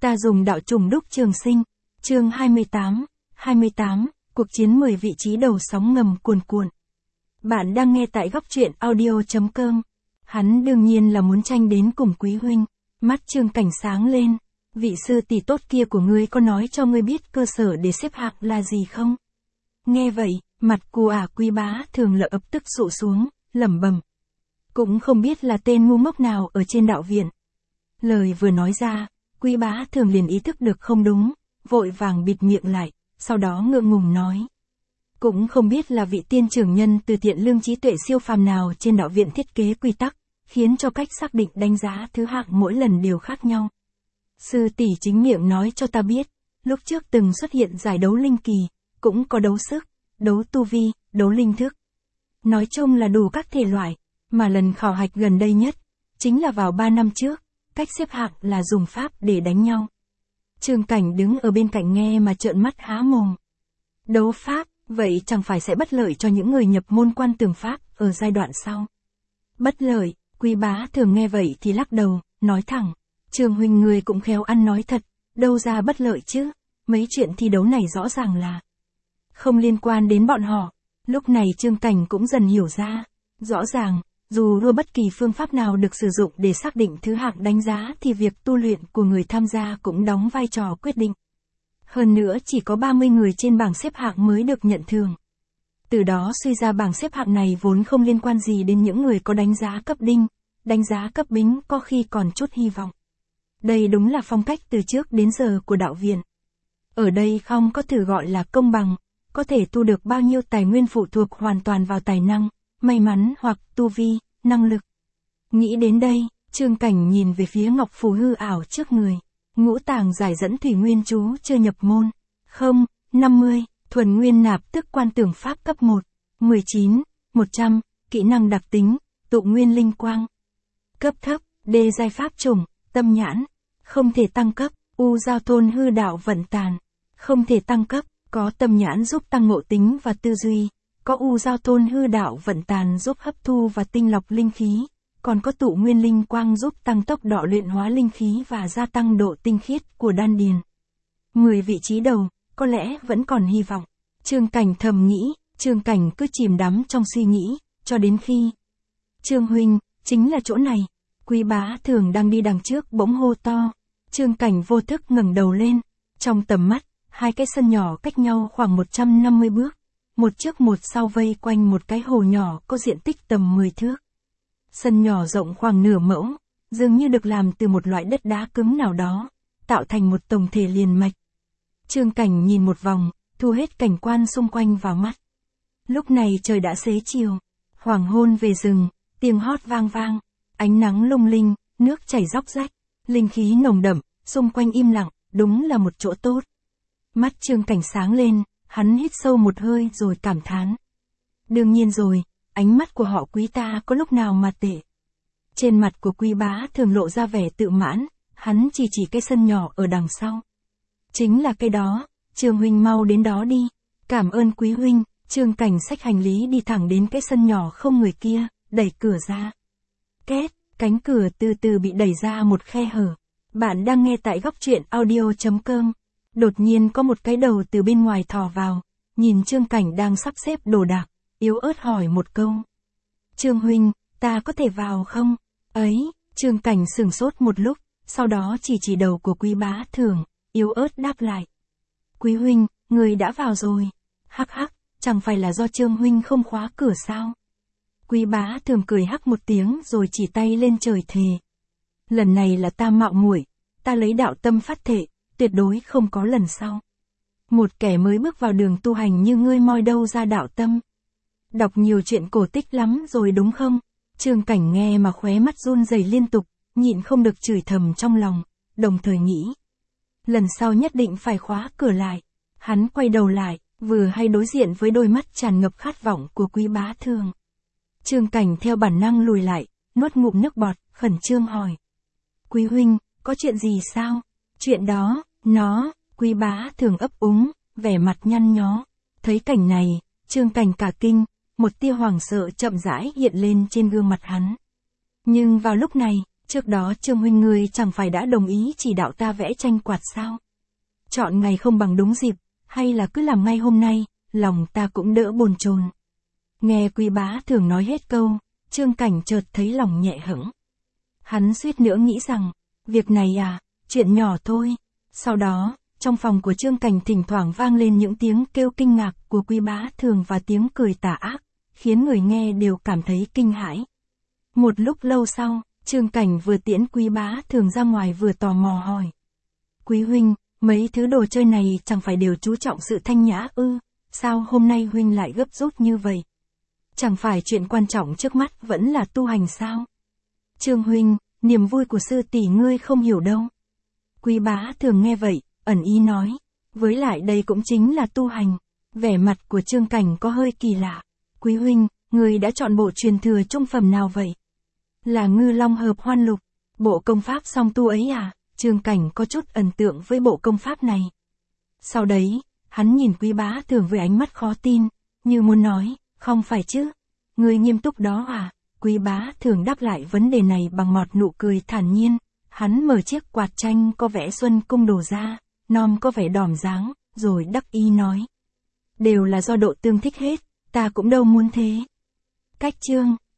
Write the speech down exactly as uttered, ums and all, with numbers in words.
Ta dùng đạo trùng đúc trường sinh. Chương hai mươi tám, hai mươi tám, cuộc chiến mười vị trí đầu sóng ngầm cuồn cuộn. Bạn đang nghe tại góc truyện audio chấm com. Hắn đương nhiên là muốn tranh đến cùng Quý huynh. Mắt Trương Cảnh sáng lên. Vị sư tỷ tốt kia của ngươi có nói cho ngươi biết cơ sở để xếp hạng là gì không? Nghe vậy, mặt của ả Quý Bá Thường lập ập tức sụ xuống, lẩm bẩm. Cũng không biết là tên ngu ngốc nào ở trên đạo viện. Lời vừa nói ra, Quý Bá Thường liền ý thức được không đúng, vội vàng bịt miệng lại, sau đó ngượng ngùng nói. Cũng không biết là vị tiên trưởng nhân từ thiện lương trí tuệ siêu phàm nào trên đạo viện thiết kế quy tắc, khiến cho cách xác định đánh giá thứ hạng mỗi lần đều khác nhau. Sư tỷ chính miệng nói cho ta biết, lúc trước từng xuất hiện giải đấu linh kỳ, cũng có đấu sức, đấu tu vi, đấu linh thức. Nói chung là đủ các thể loại, mà lần khảo hạch gần đây nhất, chính là vào ba năm trước, cách xếp hạng là dùng pháp để đánh nhau. Trương Cảnh đứng ở bên cạnh nghe mà trợn mắt há mồm. Đấu pháp, vậy chẳng phải sẽ bất lợi cho những người nhập môn quan tường pháp ở giai đoạn sau. Bất lợi, Quý Bá Thường nghe vậy thì lắc đầu, nói thẳng. Trương huynh người cũng khéo ăn nói thật, đâu ra bất lợi chứ, mấy chuyện thi đấu này rõ ràng là không liên quan đến bọn họ. Lúc này Trương Cảnh cũng dần hiểu ra, rõ ràng, dù đua bất kỳ phương pháp nào được sử dụng để xác định thứ hạng đánh giá thì việc tu luyện của người tham gia cũng đóng vai trò quyết định. Hơn nữa chỉ có ba mươi người trên bảng xếp hạng mới được nhận thưởng. Từ đó suy ra bảng xếp hạng này vốn không liên quan gì đến những người có đánh giá cấp đinh, đánh giá cấp bính có khi còn chút hy vọng. Đây đúng là phong cách từ trước đến giờ của đạo viện. Ở đây không có thử gọi là công bằng, có thể tu được bao nhiêu tài nguyên phụ thuộc hoàn toàn vào tài năng, may mắn hoặc tu vi, năng lực. Nghĩ đến đây, Trương Cảnh nhìn về phía ngọc phù hư ảo trước người. Ngũ tàng giải dẫn thủy nguyên chú chưa nhập môn. Không, năm mươi, thuần nguyên nạp tức quan tưởng pháp cấp một. mười chín, một trăm, kỹ năng đặc tính, tụ nguyên linh quang. Cấp thấp, đê giai pháp chủng, tâm nhãn. Không thể tăng cấp, u giao thôn hư đạo vận tàn. Không thể tăng cấp, có tâm nhãn giúp tăng ngộ tính và tư duy. Có u giao thôn hư đạo vận tàn giúp hấp thu và tinh lọc linh khí. Còn có tụ nguyên linh quang giúp tăng tốc độ luyện hóa linh khí và gia tăng độ tinh khiết của đan điền. mười vị trí đầu, có lẽ vẫn còn hy vọng. Trương Cảnh thầm nghĩ, Trương Cảnh cứ chìm đắm trong suy nghĩ, cho đến khi. Trương huynh, chính là chỗ này. Quý Bá Thường đang đi đằng trước bỗng hô to. Trương Cảnh vô thức ngẩng đầu lên. Trong tầm mắt, hai cái sân nhỏ cách nhau khoảng một trăm năm mươi bước. Một trước một sau vây quanh một cái hồ nhỏ có diện tích tầm mười thước. Sân nhỏ rộng khoảng nửa mẫu, dường như được làm từ một loại đất đá cứng nào đó, tạo thành một tổng thể liền mạch. Trương Cảnh nhìn một vòng, thu hết cảnh quan xung quanh vào mắt. Lúc này trời đã xế chiều, hoàng hôn về rừng, tiếng hót vang vang, ánh nắng lung linh, nước chảy róc rách, linh khí nồng đậm, xung quanh im lặng, đúng là một chỗ tốt. Mắt Trương Cảnh sáng lên, hắn hít sâu một hơi rồi cảm thán. Đương nhiên rồi. Ánh mắt của họ Quý ta có lúc nào mà tệ. Trên mặt của Quý Bá Thường lộ ra vẻ tự mãn, hắn chỉ chỉ cái sân nhỏ ở đằng sau. Chính là cái đó, Trương huynh mau đến đó đi. Cảm ơn Quý huynh. Trương Cảnh xách hành lý đi thẳng đến cái sân nhỏ không người kia, đẩy cửa ra. Két, cánh cửa từ từ bị đẩy ra một khe hở. Bạn đang nghe tại góc truyện audio chấm com. Đột nhiên có một cái đầu từ bên ngoài thò vào, nhìn Trương Cảnh đang sắp xếp đồ đạc. Yếu ớt hỏi một câu. Trương huynh, ta có thể vào không? Ấy, Trương Cảnh sửng sốt một lúc, sau đó chỉ chỉ đầu của Quý Bá Thường, yếu ớt đáp lại. Quý huynh, người đã vào rồi. Hắc hắc, chẳng phải là do Trương huynh không khóa cửa sao? Quý Bá Thường cười hắc một tiếng rồi chỉ tay lên trời thề. Lần này là ta mạo muội, ta lấy đạo tâm phát thệ, tuyệt đối không có lần sau. Một kẻ mới bước vào đường tu hành như ngươi moi đâu ra đạo tâm. Đọc nhiều chuyện cổ tích lắm rồi đúng không? Trương Cảnh nghe mà khóe mắt run rẩy liên tục, nhịn không được chửi thầm trong lòng, đồng thời nghĩ. Lần sau nhất định phải khóa cửa lại. Hắn quay đầu lại, vừa hay đối diện với đôi mắt tràn ngập khát vọng của Quý Bá Thường. Trương Cảnh theo bản năng lùi lại, nuốt ngụm nước bọt, khẩn trương hỏi. Quý huynh, có chuyện gì sao? Chuyện đó, nó, Quý Bá Thường ấp úng, vẻ mặt nhăn nhó. Thấy cảnh này, Trương Cảnh cả kinh. Một tia hoảng sợ chậm rãi hiện lên trên gương mặt hắn. Nhưng vào lúc này, Trước đó Trương huynh ngươi chẳng phải đã đồng ý chỉ đạo ta vẽ tranh quạt sao? Chọn ngày không bằng đúng dịp, hay là cứ làm ngay hôm nay, lòng ta cũng đỡ bồn chồn. Nghe Quý Bá Thường nói hết câu, Trương Cảnh chợt thấy lòng nhẹ hững. Hắn suýt nữa nghĩ rằng, việc này à, chuyện nhỏ thôi. Sau đó, trong phòng của Trương Cảnh thỉnh thoảng vang lên những tiếng kêu kinh ngạc của Quý Bá Thường và tiếng cười tà ác, khiến người nghe đều cảm thấy kinh hãi. Một lúc lâu sau, Trương Cảnh vừa tiễn Quý Bá Thường ra ngoài vừa tò mò hỏi. Quý huynh, mấy thứ đồ chơi này chẳng phải đều chú trọng sự thanh nhã ư, sao hôm nay huynh lại gấp rút như vậy? Chẳng phải chuyện quan trọng trước mắt vẫn là tu hành sao? Trương huynh, niềm vui của sư tỷ ngươi không hiểu đâu. Quý Bá Thường nghe vậy, ẩn ý nói. Với lại đây cũng chính là tu hành. Vẻ mặt của Trương Cảnh có hơi kỳ lạ. Quý huynh, ngươi đã chọn bộ truyền thừa trung phẩm nào vậy? Là Ngư Long Hợp Hoan Lục, bộ công pháp song tu ấy à? Trương Cảnh có chút ấn tượng với bộ công pháp này. Sau đấy, hắn nhìn Quý Bá Thường với ánh mắt khó tin, như muốn nói, không phải chứ? Ngươi nghiêm túc đó à? Quý Bá Thường đáp lại vấn đề này bằng một nụ cười thản nhiên. Hắn mở chiếc quạt tranh có vẽ xuân cung đổ ra, nom có vẻ đỏm dáng, rồi đắc ý nói. Đều là do độ tương thích hết, ta cũng đâu muốn thế. Cách chương